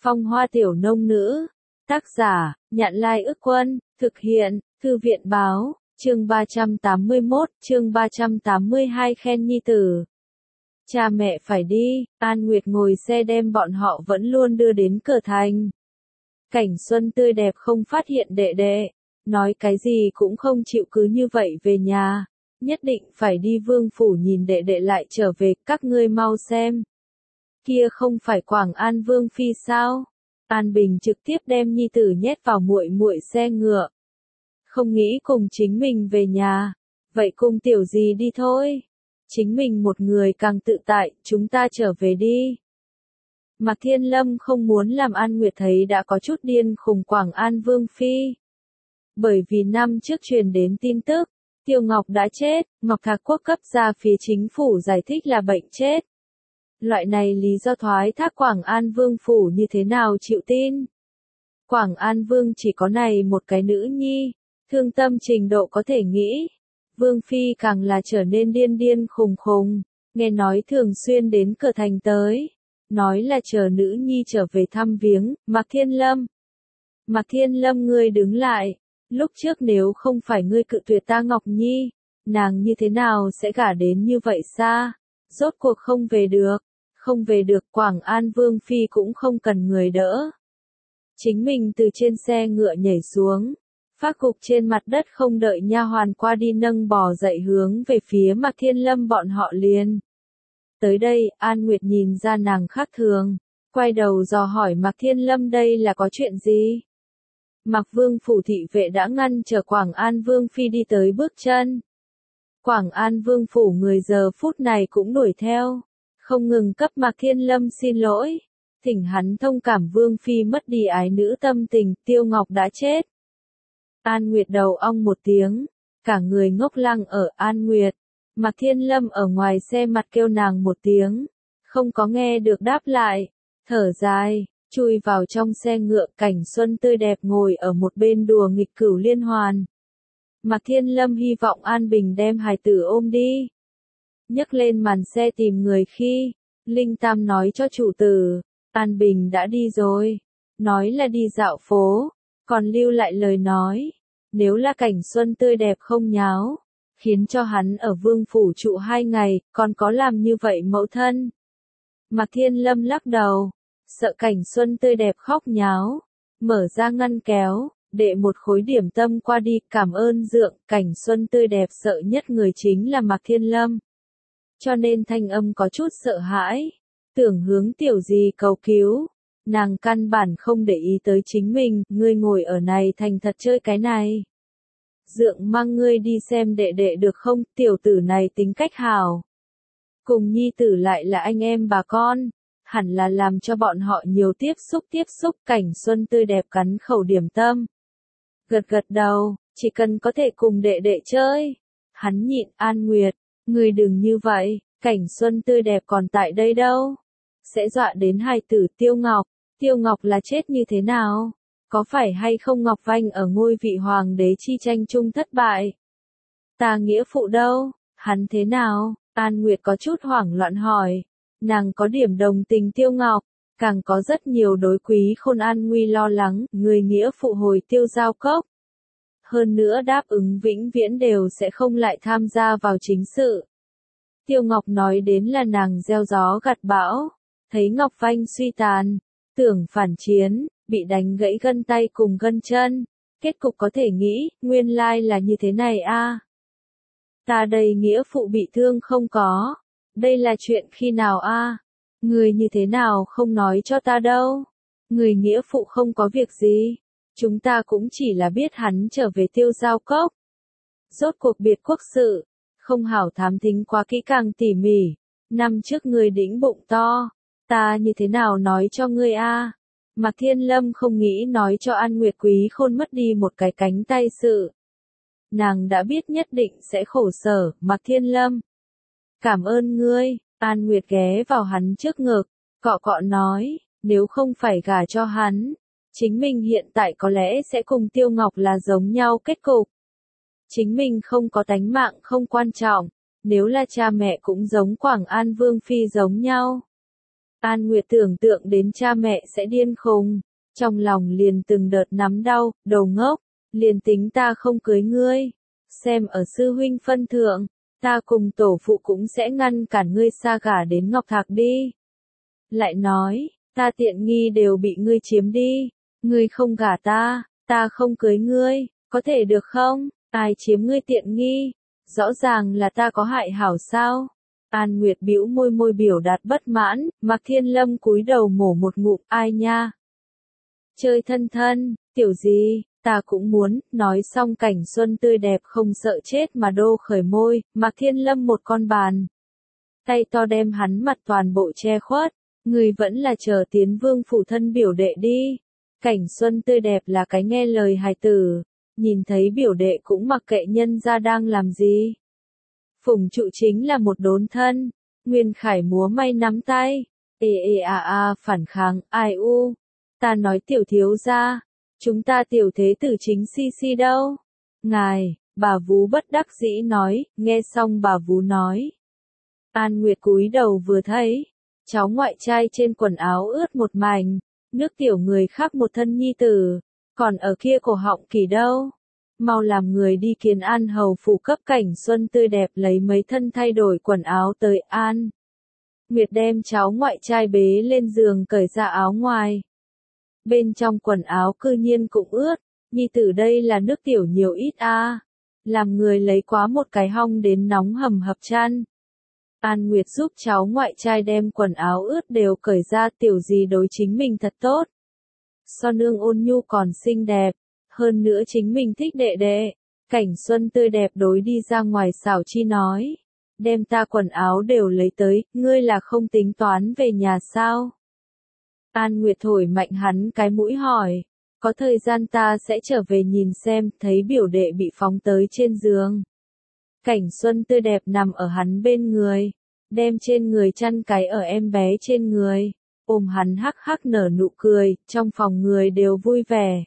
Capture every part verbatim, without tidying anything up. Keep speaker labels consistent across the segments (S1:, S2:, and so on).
S1: Phong hoa tiểu nông nữ. Tác giả, Nhạn Lai Ức Quân, thực hiện, Thư viện Báo, chương ba trăm tám mươi mốt, chương ba trăm tám mươi hai khen nhi tử. Cha mẹ phải đi, An Nguyệt ngồi xe đem bọn họ vẫn luôn đưa đến cửa thành. Cảnh xuân tươi đẹp không phát hiện đệ đệ, nói cái gì cũng không chịu cứ như vậy về nhà, nhất định phải đi vương phủ nhìn đệ đệ lại trở về, các ngươi mau xem. Kia không phải Quảng An Vương phi sao? An Bình trực tiếp đem nhi tử nhét vào muội muội xe ngựa. Không nghĩ cùng chính mình về nhà, vậy cùng tiểu gì đi thôi. Chính mình một người càng tự tại, chúng ta trở về đi. Mạc Thiên Lâm không muốn làm An Nguyệt thấy đã có chút điên khùng Quảng An Vương phi. Bởi vì năm trước truyền đến tin tức, Tiêu Ngọc đã chết, Ngọc Thạc Quốc cấp ra phía chính phủ giải thích là bệnh chết. Loại này lý do thoái thác Quảng An Vương phủ như thế nào chịu tin? Quảng An Vương chỉ có này một cái nữ nhi, thương tâm trình độ có thể nghĩ. Vương phi càng là trở nên điên điên khùng khùng, nghe nói thường xuyên đến cửa thành tới, nói là chờ nữ nhi trở về thăm viếng. Mạc Thiên Lâm, Mạc Thiên Lâm ngươi đứng lại, lúc trước nếu không phải ngươi cự tuyệt ta Ngọc Nhi, nàng như thế nào sẽ gả đến như vậy xa? Rốt cuộc không về được, không về được, Quảng An Vương phi cũng không cần người đỡ. Chính mình từ trên xe ngựa nhảy xuống, phát gục trên mặt đất không đợi nha hoàn qua đi nâng bò dậy hướng về phía Mạc Thiên Lâm bọn họ liền. Tới đây, An Nguyệt nhìn ra nàng khác thường, quay đầu dò hỏi Mạc Thiên Lâm đây là có chuyện gì? Mạc Vương phủ thị vệ đã ngăn chờ Quảng An Vương phi đi tới bước chân. Quảng An Vương phủ người giờ phút này cũng đuổi theo, không ngừng cấp Mạc Thiên Lâm xin lỗi, thỉnh hắn thông cảm Vương phi mất đi ái nữ tâm tình, Tiêu Ngọc đã chết. An Nguyệt đầu ong một tiếng, cả người ngốc lăng ở An Nguyệt, Mạc Thiên Lâm ở ngoài xe mặt kêu nàng một tiếng, không có nghe được đáp lại, thở dài, chui vào trong xe ngựa. Cảnh xuân tươi đẹp ngồi ở một bên đùa nghịch cửu liên hoàn. Mạc Thiên Lâm hy vọng An Bình đem hài tử ôm đi. Nhấc lên màn xe tìm người khi, Linh Tam nói cho chủ tử, An Bình đã đi rồi, nói là đi dạo phố, còn lưu lại lời nói, nếu là cảnh xuân tươi đẹp không nháo, khiến cho hắn ở vương phủ trụ hai ngày, còn có làm như vậy mẫu thân. Mạc Thiên Lâm lắc đầu, sợ cảnh xuân tươi đẹp khóc nháo, mở ra ngăn kéo, đệ một khối điểm tâm qua đi, cảm ơn dượng. Cảnh xuân tươi đẹp sợ nhất người chính là Mạc Thiên Lâm, cho nên thanh âm có chút sợ hãi, tưởng hướng tiểu gì cầu cứu. Nàng căn bản không để ý tới chính mình, ngươi ngồi ở này thành thật chơi cái này. Dượng mang ngươi đi xem đệ đệ được không, tiểu tử này tính cách hảo. Cùng nhi tử lại là anh em bà con, hẳn là làm cho bọn họ nhiều tiếp xúc tiếp xúc. Cảnh xuân tươi đẹp cắn khẩu điểm tâm, gật gật đầu, chỉ cần có thể cùng đệ đệ chơi. Hắn nhịn, An Nguyệt, ngươi đừng như vậy, cảnh xuân tươi đẹp còn tại đây đâu. Sẽ dọa đến hài tử. Tiêu Ngọc, Tiêu Ngọc là chết như thế nào? Có phải hay không Ngọc Vanh ở ngôi vị hoàng đế chi tranh chung thất bại? Ta nghĩa phụ đâu? Hắn thế nào? An Nguyệt có chút hoảng loạn hỏi. Nàng có điểm đồng tình Tiêu Ngọc, càng có rất nhiều đối Quý Khôn an nguy lo lắng. Người nghĩa phụ hồi Tiêu Giao Cốc, hơn nữa đáp ứng vĩnh viễn đều sẽ không lại tham gia vào chính sự. Tiêu Ngọc nói đến là nàng gieo gió gặt bão, thấy Ngọc Vanh suy tàn, tưởng phản chiến, bị đánh gãy gân tay cùng gân chân, kết cục có thể nghĩ, nguyên lai là như thế này a. À. Ta đây nghĩa phụ bị thương không có, đây là chuyện khi nào a? À? Người như thế nào không nói cho ta đâu? Người nghĩa phụ không có việc gì, chúng ta cũng chỉ là biết hắn trở về Tiêu Giao Cốc. Rốt cuộc biệt quốc sự, không hảo thám thính quá kỹ càng tỉ mỉ. Năm trước người đĩnh bụng to, ta như thế nào nói cho ngươi a? À? Mạc Thiên Lâm không nghĩ nói cho An Nguyệt Quý Khôn mất đi một cái cánh tay sự. Nàng đã biết nhất định sẽ khổ sở. Mạc Thiên Lâm, cảm ơn ngươi. An Nguyệt ghé vào hắn trước ngực, cọ cọ nói, nếu không phải gả cho hắn, chính mình hiện tại có lẽ sẽ cùng Tiêu Ngọc là giống nhau kết cục. Chính mình không có tánh mạng không quan trọng, nếu là cha mẹ cũng giống Quảng An Vương phi giống nhau. An Nguyệt tưởng tượng đến cha mẹ sẽ điên khùng, trong lòng liền từng đợt nắm đau, đồ ngốc, liền tính ta không cưới ngươi, xem ở sư huynh phân thượng, ta cùng tổ phụ cũng sẽ ngăn cản ngươi xa gả đến Ngọc Thạc đi. Lại nói, ta tiện nghi đều bị ngươi chiếm đi, ngươi không gả ta, ta không cưới ngươi, có thể được không? Ai chiếm ngươi tiện nghi? Rõ ràng là ta có hại hảo sao? An Nguyệt bĩu môi môi biểu đạt bất mãn, Mạc Thiên Lâm cúi đầu mổ một ngụm, ai nha? Chơi thân thân, tiểu gì, ta cũng muốn, nói xong cảnh xuân tươi đẹp không sợ chết mà đô khởi môi, Mạc Thiên Lâm một con bàn. Tay to đem hắn mặt toàn bộ che khuất, người vẫn là chờ tiến vương phủ thân biểu đệ đi. Cảnh xuân tươi đẹp là cái nghe lời hài tử, nhìn thấy biểu đệ cũng mặc kệ nhân ra đang làm gì. Phùng trụ chính là một đốn thân, Nguyên Khải múa may nắm tay, ê ê a a phản kháng, ai u, ta nói tiểu thiếu gia, chúng ta tiểu thế tử chính si si đâu. Ngài, bà Vú bất đắc dĩ nói, nghe xong bà Vú nói. An Nguyệt cúi đầu vừa thấy, cháu ngoại trai trên quần áo ướt một mảnh, nước tiểu người khác một thân nhi tử, còn ở kia cổ họng kỳ đâu. Mau làm người đi kiến An hầu phủ cấp cảnh xuân tươi đẹp lấy mấy thân thay đổi quần áo tới An. Nguyệt đem cháu ngoại trai bế lên giường cởi ra áo ngoài. Bên trong quần áo cư nhiên cũng ướt, nhi tử đây là nước tiểu nhiều ít a, à. Làm người lấy quá một cái hong đến nóng hầm hập chăn. An Nguyệt giúp cháu ngoại trai đem quần áo ướt đều cởi ra, tiểu gì đối chính mình thật tốt. So nương ôn nhu còn xinh đẹp, hơn nữa chính mình thích đệ đệ. Cảnh xuân tươi đẹp đối đi ra ngoài xảo chi nói, đem ta quần áo đều lấy tới, ngươi là không tính toán về nhà sao? An Nguyệt thổi mạnh hắn cái mũi hỏi, có thời gian ta sẽ trở về nhìn xem, thấy biểu đệ bị phóng tới trên giường. Cảnh xuân tươi đẹp nằm ở hắn bên người, đem trên người chăn cái ở em bé trên người, ôm hắn hắc hắc nở nụ cười, trong phòng người đều vui vẻ.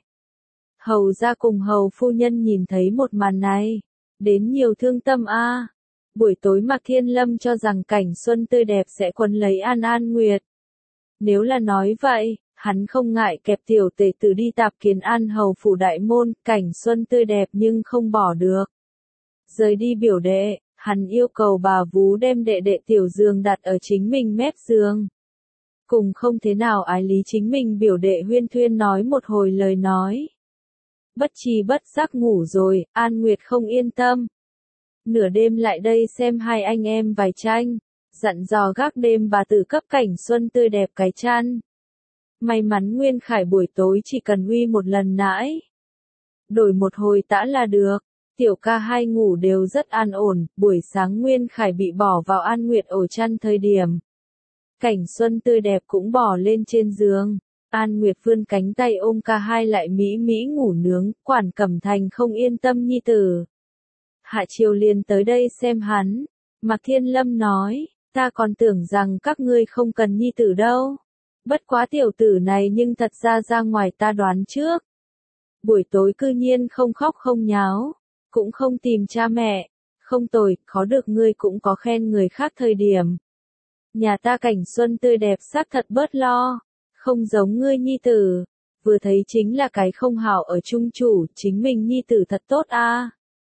S1: Hầu ra cùng hầu phu nhân nhìn thấy một màn này, đến nhiều thương tâm a. Buổi tối Mạc Thiên Lâm cho rằng cảnh xuân tươi đẹp sẽ quấn lấy An An Nguyệt. Nếu là nói vậy, hắn không ngại kẹp tiểu tể tử đi tạp kiến An hầu phủ đại môn, cảnh xuân tươi đẹp nhưng không bỏ được. Rời đi biểu đệ, hắn yêu cầu bà Vú đem đệ đệ tiểu giường đặt ở chính mình mép giường. Cùng không thế nào ái lý chính mình biểu đệ huyên thuyên nói một hồi lời nói. Bất chi bất giác ngủ rồi, An Nguyệt không yên tâm. Nửa đêm lại đây xem hai anh em vài tranh, dặn dò gác đêm bà tử cấp cảnh xuân tươi đẹp cái chăn. May mắn Nguyên Khải buổi tối chỉ cần uy một lần nãi. Đổi một hồi tã là được, tiểu ca hai ngủ đều rất an ổn, buổi sáng Nguyên Khải bị bỏ vào An Nguyệt ổ chăn thời điểm. Cảnh xuân tươi đẹp cũng bỏ lên trên giường. An Nguyệt vươn cánh tay ôm ca hai lại mỹ mỹ ngủ nướng, Quản Cẩm Thành không yên tâm nhi tử. Hạ Triều liền tới đây xem hắn. Mạc Thiên Lâm nói, ta còn tưởng rằng các ngươi không cần nhi tử đâu. Bất quá tiểu tử này nhưng thật ra ra ngoài ta đoán trước. Buổi tối cư nhiên không khóc không nháo, cũng không tìm cha mẹ, không tồi, khó được ngươi cũng có khen người khác thời điểm. Nhà ta cảnh xuân tươi đẹp xác thật bớt lo. Không giống ngươi nhi tử, vừa thấy chính là cái không hảo ở trung chủ, chính mình nhi tử thật tốt a. À.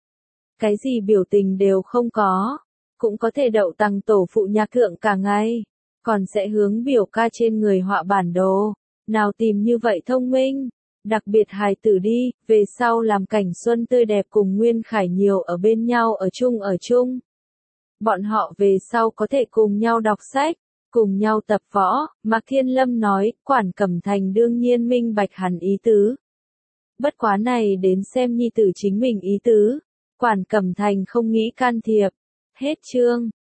S1: Cái gì biểu tình đều không có, cũng có thể đậu tăng tổ phụ nhạc thượng cả ngày, còn sẽ hướng biểu ca trên người họa bản đồ, nào tìm như vậy thông minh, đặc biệt hài tử đi, về sau làm cảnh xuân tươi đẹp cùng Nguyên Khải nhiều ở bên nhau ở chung ở chung. Bọn họ về sau có thể cùng nhau đọc sách. Cùng nhau tập võ, Mạc Thiên Lâm nói, Quản Cẩm Thành đương nhiên minh bạch hẳn ý tứ. Bất quá này đến xem nhi tử chính mình ý tứ, Quản Cẩm Thành không nghĩ can thiệp. Hết chương.